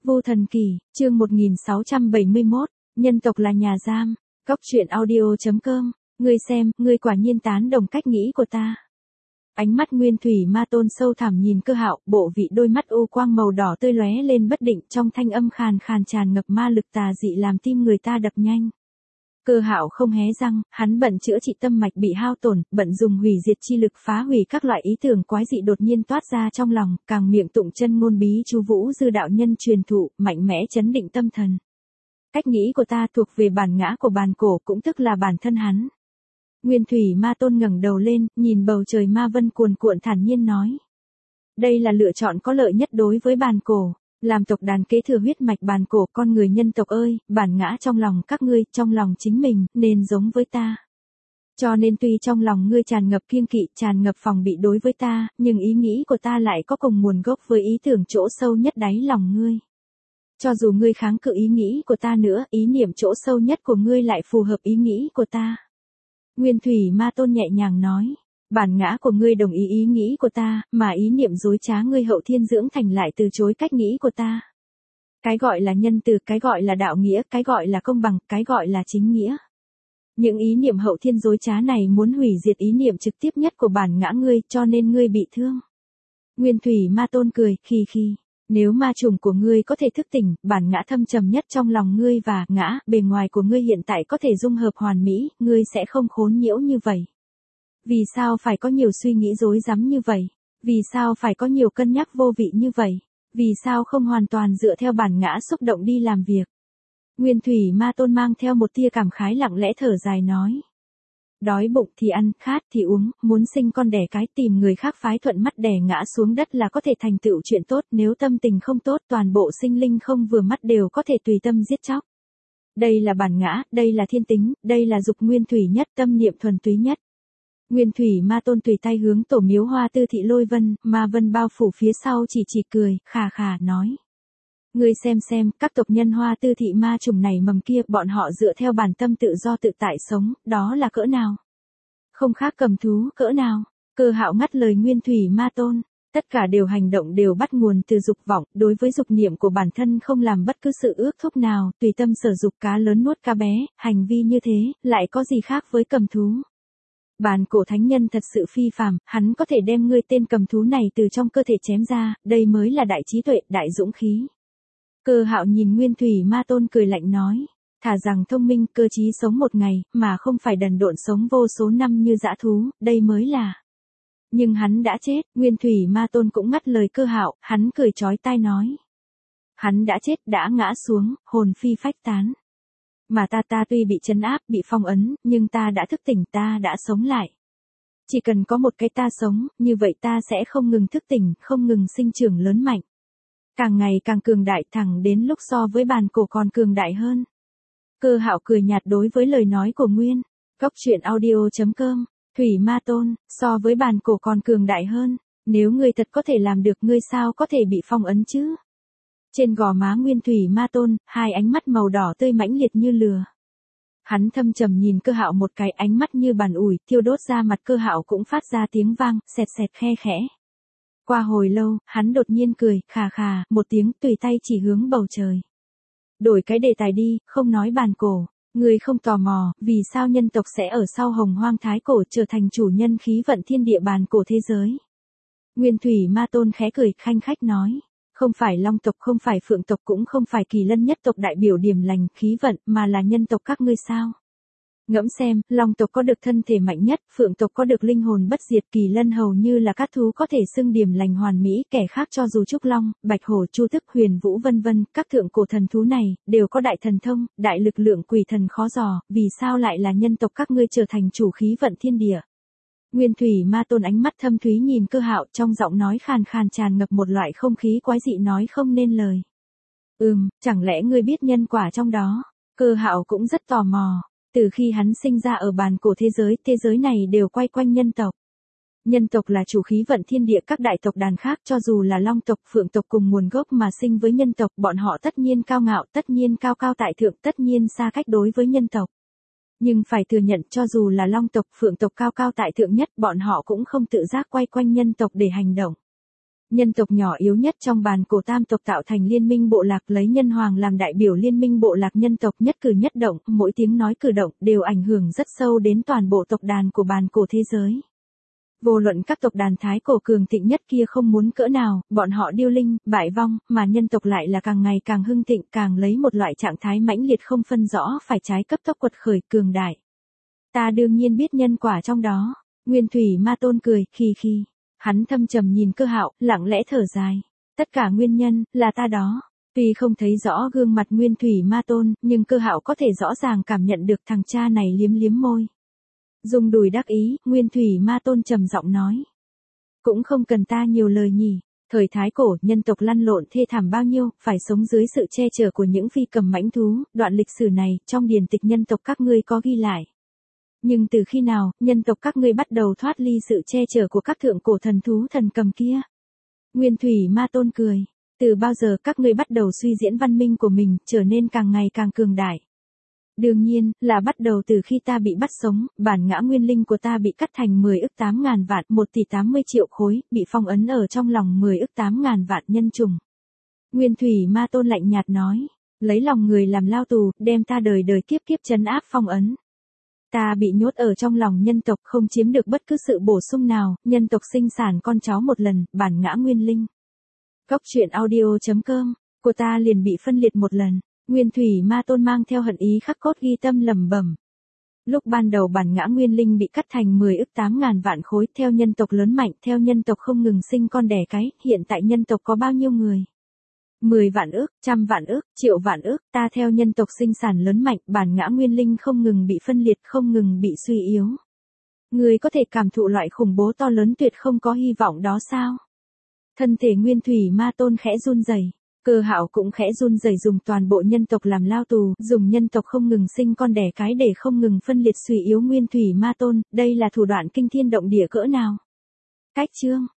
Vô Thần Kỳ, chương 1671, nhân tộc là nhà giam. Cóc truyện audio.com, ngươi xem, ngươi quả nhiên tán đồng cách nghĩ của ta. Ánh mắt Nguyên Thủy Ma Tôn sâu thẳm nhìn Cơ Hạo, bộ vị đôi mắt u quang màu đỏ tươi lóe lên bất định, trong thanh âm khàn khàn tràn ngập ma lực tà dị làm tim người ta đập nhanh. Cơ Hạo không hé răng, hắn bận chữa trị tâm mạch bị hao tổn, bận dùng hủy diệt chi lực phá hủy các loại ý tưởng quái dị đột nhiên toát ra trong lòng, càng miệng tụng chân ngôn bí chú Vũ Dư đạo nhân truyền thụ, mạnh mẽ chấn định tâm thần. Cách nghĩ của ta thuộc về bản ngã của bàn cổ, cũng tức là bản thân hắn. Nguyên Thủy Ma Tôn ngẩng đầu lên, nhìn bầu trời ma vân cuồn cuộn thản nhiên nói. Đây là lựa chọn có lợi nhất đối với bàn cổ. Làm tộc đàn kế thừa huyết mạch bàn cổ, con người nhân tộc ơi, bản ngã trong lòng các ngươi, trong lòng chính mình, nên giống với ta. Cho nên tuy trong lòng ngươi tràn ngập kiêng kỵ, tràn ngập phòng bị đối với ta, nhưng ý nghĩ của ta lại có cùng nguồn gốc với ý tưởng chỗ sâu nhất đáy lòng ngươi. Cho dù ngươi kháng cự ý nghĩ của ta nữa, ý niệm chỗ sâu nhất của ngươi lại phù hợp ý nghĩ của ta. Nguyên Thủy Ma Tôn nhẹ nhàng nói. Bản ngã của ngươi đồng ý ý nghĩ của ta, mà ý niệm dối trá ngươi hậu thiên dưỡng thành lại từ chối cách nghĩ của ta. Cái gọi là nhân từ, cái gọi là đạo nghĩa, cái gọi là công bằng, cái gọi là chính nghĩa. Những ý niệm hậu thiên dối trá này muốn hủy diệt ý niệm trực tiếp nhất của bản ngã ngươi, cho nên ngươi bị thương. Nguyên Thủy Ma Tôn cười, khi. Nếu ma trùng của ngươi có thể thức tỉnh, bản ngã thâm trầm nhất trong lòng ngươi và ngã, bề ngoài của ngươi hiện tại có thể dung hợp hoàn mỹ, ngươi sẽ không khốn nhiễu như vậy. Vì sao phải có nhiều suy nghĩ rối rắm như vậy? Vì sao phải có nhiều cân nhắc vô vị như vậy? Vì sao không hoàn toàn dựa theo bản ngã xúc động đi làm việc? Nguyên Thủy Ma Tôn mang theo một tia cảm khái lặng lẽ thở dài nói. Đói bụng thì ăn, khát thì uống, muốn sinh con đẻ cái, tìm người khác phái thuận mắt đè ngã xuống đất là có thể thành tựu chuyện tốt, nếu tâm tình không tốt toàn bộ sinh linh không vừa mắt đều có thể tùy tâm giết chóc. Đây là bản ngã, đây là thiên tính, đây là dục nguyên thủy nhất, tâm niệm thuần túy nhất. Nguyên Thủy Ma Tôn tùy tay hướng tổ miếu Hoa Tư Thị Lôi Vân, ma vân bao phủ phía sau chỉ cười, khà nói. Ngươi xem, các tộc nhân Hoa Tư Thị ma trùng này mầm kia, bọn họ dựa theo bản tâm tự do tự tại sống, đó là cỡ nào? Không khác cầm thú, cỡ nào? Cơ Hạo ngắt lời Nguyên Thủy Ma Tôn. Tất cả đều hành động đều bắt nguồn từ dục vọng, đối với dục niệm của bản thân không làm bất cứ sự ước thúc nào, tùy tâm sở dục cá lớn nuốt cá bé, hành vi như thế, lại có gì khác với cầm thú? Bàn cổ thánh nhân thật sự phi phàm, hắn có thể đem ngươi tên cầm thú này từ trong cơ thể chém ra, đây mới là đại trí tuệ, đại dũng khí. Cơ Hạo nhìn Nguyên Thủy Ma Tôn cười lạnh nói, thà rằng thông minh cơ trí sống một ngày, mà không phải đần độn sống vô số năm như dã thú, đây mới là. Nhưng hắn đã chết, Nguyên Thủy Ma Tôn cũng ngắt lời Cơ Hạo, hắn cười chói tai nói. Hắn đã chết, đã ngã xuống, hồn phi phách tán. Mà ta tuy bị trấn áp, bị phong ấn, nhưng ta đã thức tỉnh, ta đã sống lại. Chỉ cần có một cái ta sống, như vậy ta sẽ không ngừng thức tỉnh, không ngừng sinh trưởng lớn mạnh. Càng ngày càng cường đại, thẳng đến lúc so với bàn cổ còn cường đại hơn. Cơ Hạo cười nhạt đối với lời nói của Nguyên. Cóc truyện audio.com, Thủy Ma Tôn, so với bàn cổ còn cường đại hơn. Nếu ngươi thật có thể làm được, ngươi sao có thể bị phong ấn chứ? Trên gò má Nguyên Thủy Ma Tôn, hai ánh mắt màu đỏ tươi mãnh liệt như lửa. Hắn thâm trầm nhìn Cơ Hạo một cái, ánh mắt như bàn ủi, thiêu đốt ra mặt Cơ Hạo cũng phát ra tiếng vang, sẹt khe khẽ. Qua hồi lâu, hắn đột nhiên cười, khà, một tiếng, tùy tay chỉ hướng bầu trời. Đổi cái đề tài đi, không nói bàn cổ. Người không tò mò, vì sao nhân tộc sẽ ở sau Hồng Hoang Thái Cổ trở thành chủ nhân khí vận thiên địa bàn cổ thế giới? Nguyên Thủy Ma Tôn khẽ cười, khanh khách nói. Không phải Long tộc, không phải Phượng tộc, cũng không phải Kỳ Lân nhất tộc đại biểu điểm lành, khí vận, mà là nhân tộc các ngươi sao? Ngẫm xem, Long tộc có được thân thể mạnh nhất, Phượng tộc có được linh hồn bất diệt, Kỳ Lân hầu như là các thú có thể xưng điểm lành hoàn mỹ, kẻ khác cho dù Trúc Long, Bạch Hổ, Chu Tước, Huyền Vũ vân vân, các thượng cổ thần thú này, đều có đại thần thông, đại lực lượng quỷ thần khó dò, vì sao lại là nhân tộc các ngươi trở thành chủ khí vận thiên địa? Nguyên Thủy Ma Tôn ánh mắt thâm thúy nhìn Cơ Hạo, trong giọng nói khàn tràn ngập một loại không khí quái dị nói không nên lời. Chẳng lẽ ngươi biết nhân quả trong đó? Cơ Hạo cũng rất tò mò. Từ khi hắn sinh ra ở bàn cổ thế giới này đều quay quanh nhân tộc. Nhân tộc là chủ khí vận thiên địa, các đại tộc đàn khác cho dù là Long tộc, Phượng tộc cùng nguồn gốc mà sinh với nhân tộc, bọn họ tất nhiên cao ngạo, tất nhiên cao tại thượng, tất nhiên xa cách đối với nhân tộc. Nhưng phải thừa nhận cho dù là Long tộc, Phượng tộc cao tại thượng nhất, bọn họ cũng không tự giác quay quanh nhân tộc để hành động. Nhân tộc nhỏ yếu nhất trong bàn cổ tam tộc tạo thành liên minh bộ lạc, lấy nhân hoàng làm đại biểu liên minh bộ lạc nhân tộc, nhất cử nhất động, mỗi tiếng nói cử động đều ảnh hưởng rất sâu đến toàn bộ tộc đàn của bàn cổ thế giới. Vô luận các tộc đàn thái cổ cường thịnh nhất kia không muốn cỡ nào, bọn họ điêu linh, bại vong, mà nhân tộc lại là càng ngày càng hưng thịnh, càng lấy một loại trạng thái mãnh liệt không phân rõ phải trái, cấp tốc quật khởi cường đại. Ta đương nhiên biết nhân quả trong đó. Nguyên Thủy Ma Tôn cười, khi. Hắn thâm trầm nhìn Cơ Hạo, lặng lẽ thở dài. Tất cả nguyên nhân, là ta đó. Tuy không thấy rõ gương mặt Nguyên Thủy Ma Tôn, nhưng Cơ Hạo có thể rõ ràng cảm nhận được thằng cha này liếm liếm môi. Dùng đùi đắc ý, Nguyên Thủy Ma Tôn trầm giọng nói. Cũng không cần ta nhiều lời nhỉ. Thời thái cổ, nhân tộc lăn lộn thê thảm bao nhiêu, phải sống dưới sự che chở của những phi cầm mãnh thú, đoạn lịch sử này, trong điển tịch nhân tộc các ngươi có ghi lại. Nhưng từ khi nào, nhân tộc các ngươi bắt đầu thoát ly sự che chở của các thượng cổ thần thú thần cầm kia? Nguyên Thủy Ma Tôn cười. Từ bao giờ các ngươi bắt đầu suy diễn văn minh của mình, trở nên càng ngày càng cường đại? Đương nhiên, là bắt đầu từ khi ta bị bắt sống, bản ngã nguyên linh của ta bị cắt thành 10 ức 8.000 vạn, 1 tỷ 80 triệu khối, bị phong ấn ở trong lòng 10 ức 8.000 vạn nhân trùng. Nguyên Thủy Ma Tôn lạnh nhạt nói, lấy lòng người làm lao tù, đem ta đời đời kiếp kiếp trấn áp phong ấn. Ta bị nhốt ở trong lòng nhân tộc, không chiếm được bất cứ sự bổ sung nào, nhân tộc sinh sản con cháu một lần, bản ngã nguyên linh. Cóc truyện audio.com, của ta liền bị phân liệt một lần. Nguyên Thủy Ma Tôn mang theo hận ý khắc cốt ghi tâm lẩm bẩm. Lúc ban đầu bản ngã nguyên linh bị cắt thành 10 ức 8.000 vạn khối, theo nhân tộc lớn mạnh, theo nhân tộc không ngừng sinh con đẻ cái, hiện tại nhân tộc có bao nhiêu người? 10 vạn ức, trăm vạn ức, triệu vạn ức, ta theo nhân tộc sinh sản lớn mạnh, bản ngã nguyên linh không ngừng bị phân liệt, không ngừng bị suy yếu. Người có thể cảm thụ loại khủng bố to lớn tuyệt không có hy vọng đó sao? Thân thể Nguyên Thủy Ma Tôn khẽ run rẩy. Cơ Hạo cũng khẽ run rẩy, dùng toàn bộ nhân tộc làm lao tù, dùng nhân tộc không ngừng sinh con đẻ cái để không ngừng phân liệt suy yếu Nguyên Thủy Ma Tôn, đây là thủ đoạn kinh thiên động địa cỡ nào? Cách chương